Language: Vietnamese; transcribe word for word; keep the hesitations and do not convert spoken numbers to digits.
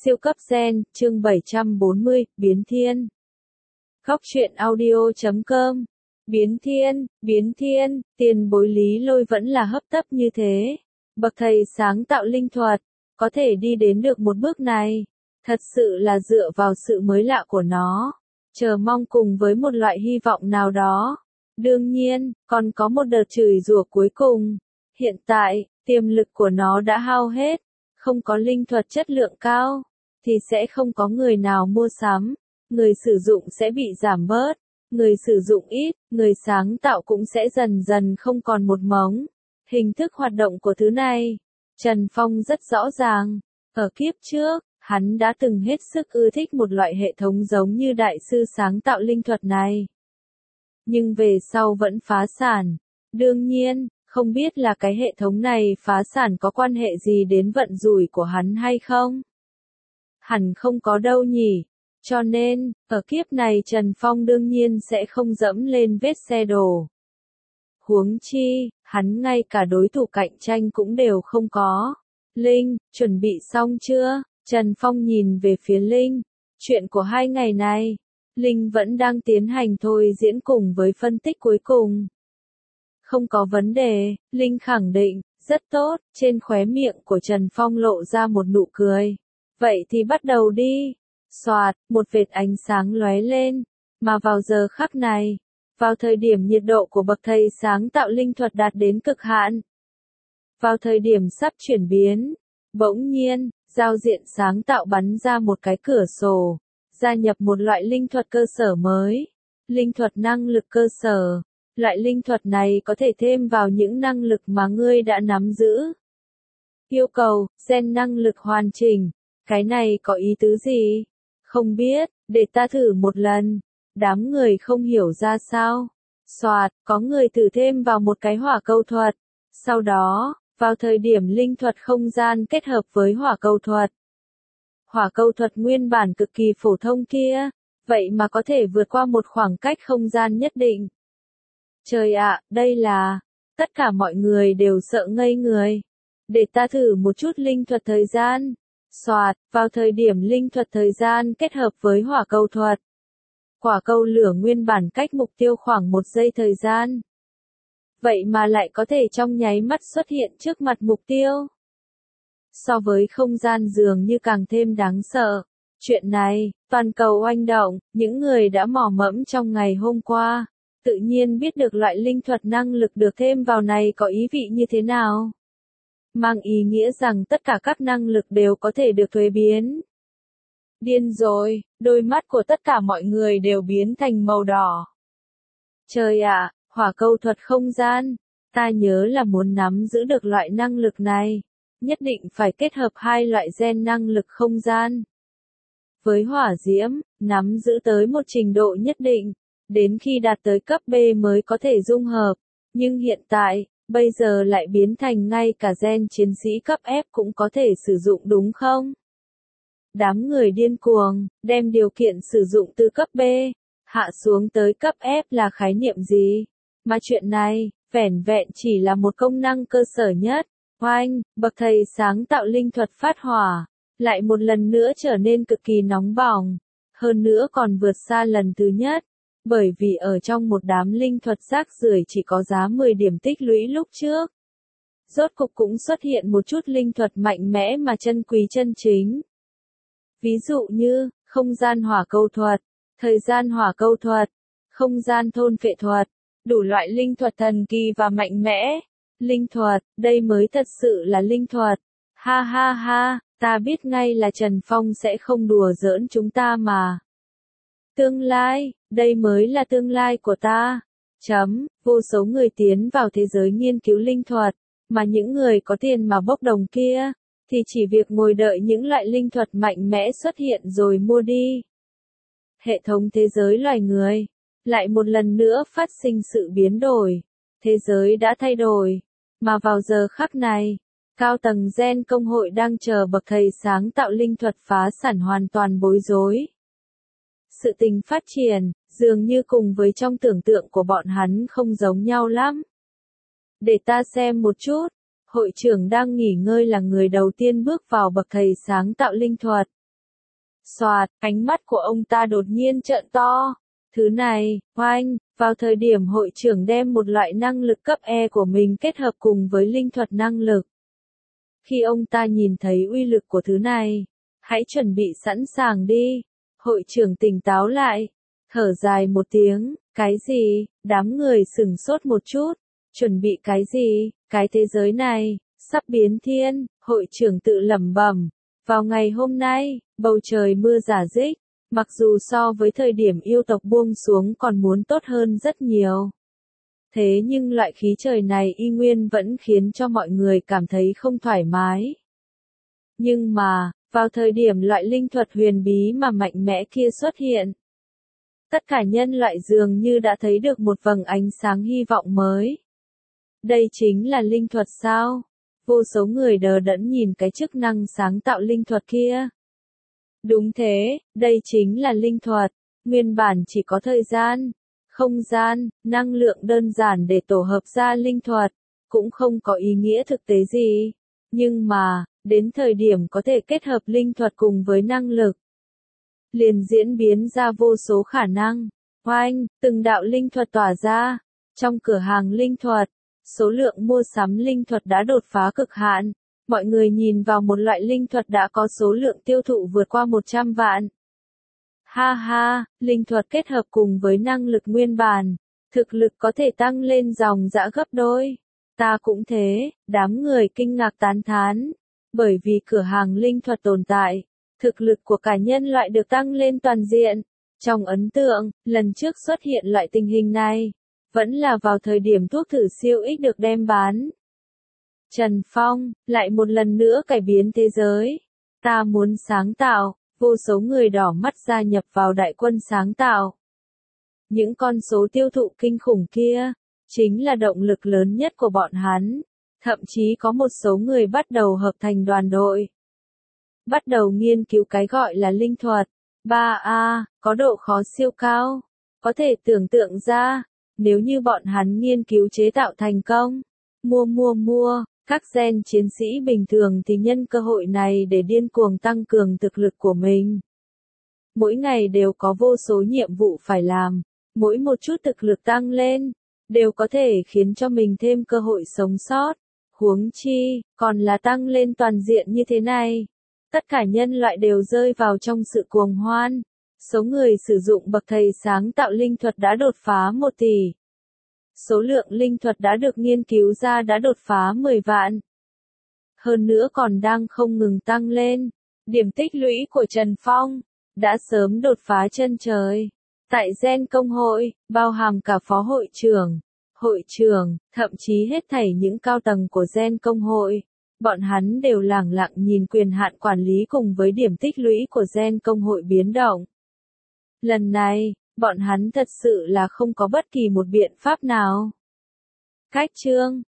Siêu cấp gen, chương bảy trăm bốn mươi, Biến Thiên. Góc truyện audio chấm com. Biến Thiên, Biến Thiên, tiền bối Lý Lôi vẫn là hấp tấp như thế. Bậc thầy sáng tạo linh thuật, có thể đi đến được một bước này, thật sự là dựa vào sự mới lạ của nó, chờ mong cùng với một loại hy vọng nào đó. Đương nhiên, còn có một đợt chửi rủa cuối cùng. Hiện tại, tiềm lực của nó đã hao hết, không có linh thuật chất lượng cao, thì sẽ không có người nào mua sắm, người sử dụng sẽ bị giảm bớt, người sử dụng ít, người sáng tạo cũng sẽ dần dần không còn một mống. Hình thức hoạt động của thứ này, Trần Phong rất rõ ràng, ở kiếp trước, hắn đã từng hết sức ưa thích một loại hệ thống giống như đại sư sáng tạo linh thuật này. Nhưng về sau vẫn phá sản. Đương nhiên, không biết là cái hệ thống này phá sản có quan hệ gì đến vận rủi của hắn hay không? Hẳn không có đâu nhỉ. Cho nên, ở kiếp này Trần Phong đương nhiên sẽ không dẫm lên vết xe đổ. Huống chi, hắn ngay cả đối thủ cạnh tranh cũng đều không có. Linh, chuẩn bị xong chưa? Trần Phong nhìn về phía Linh. Chuyện của hai ngày này, Linh vẫn đang tiến hành thôi diễn cùng với phân tích cuối cùng. Không có vấn đề, Linh khẳng định, rất tốt, trên khóe miệng của Trần Phong lộ ra một nụ cười. Vậy thì bắt đầu đi. Xoạt, một vệt ánh sáng lóe lên, mà vào giờ khắc này, vào thời điểm nhiệt độ của bậc thầy sáng tạo linh thuật đạt đến cực hạn, vào thời điểm sắp chuyển biến, bỗng nhiên, giao diện sáng tạo bắn ra một cái cửa sổ, gia nhập một loại linh thuật cơ sở mới, linh thuật năng lực cơ sở. Loại linh thuật này có thể thêm vào những năng lực mà ngươi đã nắm giữ. Yêu cầu, gen năng lực hoàn chỉnh. Cái này có ý tứ gì? Không biết, để ta thử một lần. Đám người không hiểu ra sao. Soạt, có người thử thêm vào một cái hỏa câu thuật. Sau đó, vào thời điểm linh thuật không gian kết hợp với hỏa câu thuật. Hỏa câu thuật nguyên bản cực kỳ phổ thông kia, vậy mà có thể vượt qua một khoảng cách không gian nhất định. Trời ạ, đây là... Tất cả mọi người đều sợ ngây người. Để ta thử một chút linh thuật thời gian. Soạt, vào thời điểm linh thuật thời gian kết hợp với hỏa câu thuật. Hỏa câu lửa nguyên bản cách mục tiêu khoảng một giây thời gian. Vậy mà lại có thể trong nháy mắt xuất hiện trước mặt mục tiêu. So với không gian dường như càng thêm đáng sợ. Chuyện này, toàn cầu oanh động, những người đã mò mẫm trong ngày hôm qua. Tự nhiên biết được loại linh thuật năng lực được thêm vào này có ý vị như thế nào. Mang ý nghĩa rằng tất cả các năng lực đều có thể được thuế biến. Điên rồi, đôi mắt của tất cả mọi người đều biến thành màu đỏ. Trời ạ, hỏa câu thuật không gian, ta nhớ là muốn nắm giữ được loại năng lực này, nhất định phải kết hợp hai loại gen năng lực không gian. Với hỏa diễm, nắm giữ tới một trình độ nhất định. Đến khi đạt tới cấp B mới có thể dung hợp, nhưng hiện tại, bây giờ lại biến thành ngay cả gen chiến sĩ cấp F cũng có thể sử dụng đúng không? Đám người điên cuồng, đem điều kiện sử dụng từ cấp B, hạ xuống tới cấp F là khái niệm gì? Mà chuyện này, vẻn vẹn chỉ là một công năng cơ sở nhất. Oanh, bậc thầy sáng tạo linh thuật phát hỏa, lại một lần nữa trở nên cực kỳ nóng bỏng, hơn nữa còn vượt xa lần thứ nhất. Bởi vì ở trong một đám linh thuật rác rưởi chỉ có giá mười điểm tích lũy lúc trước. Rốt cục cũng xuất hiện một chút linh thuật mạnh mẽ mà chân quý chân chính. Ví dụ như, không gian hỏa câu thuật, thời gian hỏa câu thuật, không gian thôn phệ thuật, đủ loại linh thuật thần kỳ và mạnh mẽ. Linh thuật, đây mới thật sự là linh thuật. Ha ha ha, ta biết ngay là Trần Phong sẽ không đùa giỡn chúng ta mà. Tương lai, đây mới là tương lai của ta. Chấm, vô số người tiến vào thế giới nghiên cứu linh thuật, mà những người có tiền mà bốc đồng kia, thì chỉ việc ngồi đợi những loại linh thuật mạnh mẽ xuất hiện rồi mua đi. Hệ thống thế giới loài người, lại một lần nữa phát sinh sự biến đổi. Thế giới đã thay đổi, mà vào giờ khắc này, cao tầng gen công hội đang chờ bậc thầy sáng tạo linh thuật phá sản hoàn toàn bối rối. Sự tình phát triển, dường như cùng với trong tưởng tượng của bọn hắn không giống nhau lắm. Để ta xem một chút, hội trưởng đang nghỉ ngơi là người đầu tiên bước vào bậc thầy sáng tạo linh thuật. Soạt, ánh mắt của ông ta đột nhiên trợn to. Thứ này, oanh, vào thời điểm hội trưởng đem một loại năng lực cấp E của mình kết hợp cùng với linh thuật năng lực. Khi ông ta nhìn thấy uy lực của thứ này, hãy chuẩn bị sẵn sàng đi. Hội trưởng tỉnh táo lại, thở dài một tiếng, cái gì, đám người sửng sốt một chút, chuẩn bị cái gì, cái thế giới này, sắp biến thiên, hội trưởng tự lẩm bẩm. Vào ngày hôm nay, bầu trời mưa rả rích, mặc dù so với thời điểm yêu tộc buông xuống còn muốn tốt hơn rất nhiều. Thế nhưng loại khí trời này y nguyên vẫn khiến cho mọi người cảm thấy không thoải mái. Nhưng mà, vào thời điểm loại linh thuật huyền bí mà mạnh mẽ kia xuất hiện, tất cả nhân loại dường như đã thấy được một vầng ánh sáng hy vọng mới. Đây chính là linh thuật sao? Vô số người đờ đẫn nhìn cái chức năng sáng tạo linh thuật kia. Đúng thế, đây chính là linh thuật, nguyên bản chỉ có thời gian, không gian, năng lượng đơn giản để tổ hợp ra linh thuật, cũng không có ý nghĩa thực tế gì. Nhưng mà, đến thời điểm có thể kết hợp linh thuật cùng với năng lực, liền diễn biến ra vô số khả năng. Oanh, từng đạo linh thuật tỏa ra, trong cửa hàng linh thuật, số lượng mua sắm linh thuật đã đột phá cực hạn. Mọi người nhìn vào một loại linh thuật đã có số lượng tiêu thụ vượt qua một trăm vạn. Ha ha, linh thuật kết hợp cùng với năng lực nguyên bản, thực lực có thể tăng lên dòng dã gấp đôi. Ta cũng thế, đám người kinh ngạc tán thán. Bởi vì cửa hàng linh thuật tồn tại, thực lực của cả nhân loại được tăng lên toàn diện. Trong ấn tượng, lần trước xuất hiện loại tình hình này, vẫn là vào thời điểm thuốc thử siêu ích được đem bán. Trần Phong, lại một lần nữa cải biến thế giới. Ta muốn sáng tạo, vô số người đỏ mắt gia nhập vào đại quân sáng tạo. Những con số tiêu thụ kinh khủng kia, chính là động lực lớn nhất của bọn hắn. Thậm chí có một số người bắt đầu hợp thành đoàn đội. Bắt đầu nghiên cứu cái gọi là linh thuật. ba A, có độ khó siêu cao. Có thể tưởng tượng ra, nếu như bọn hắn nghiên cứu chế tạo thành công, mua mua mua, các gen chiến sĩ bình thường thì nhân cơ hội này để điên cuồng tăng cường thực lực của mình. Mỗi ngày đều có vô số nhiệm vụ phải làm, mỗi một chút thực lực tăng lên, đều có thể khiến cho mình thêm cơ hội sống sót. Huống chi, còn là tăng lên toàn diện như thế này. Tất cả nhân loại đều rơi vào trong sự cuồng hoan. Số người sử dụng bậc thầy sáng tạo linh thuật đã đột phá một tỷ. Số lượng linh thuật đã được nghiên cứu ra đã đột phá mười vạn. Hơn nữa còn đang không ngừng tăng lên. Điểm tích lũy của Trần Phong đã sớm đột phá chân trời. Tại Gen Công hội, bao hàm cả phó hội trưởng, hội trưởng, thậm chí hết thảy những cao tầng của Gen Công hội. Bọn hắn đều lẳng lặng nhìn quyền hạn quản lý cùng với điểm tích lũy của Gen Công hội biến động. Lần này, bọn hắn thật sự là không có bất kỳ một biện pháp nào. Cách chương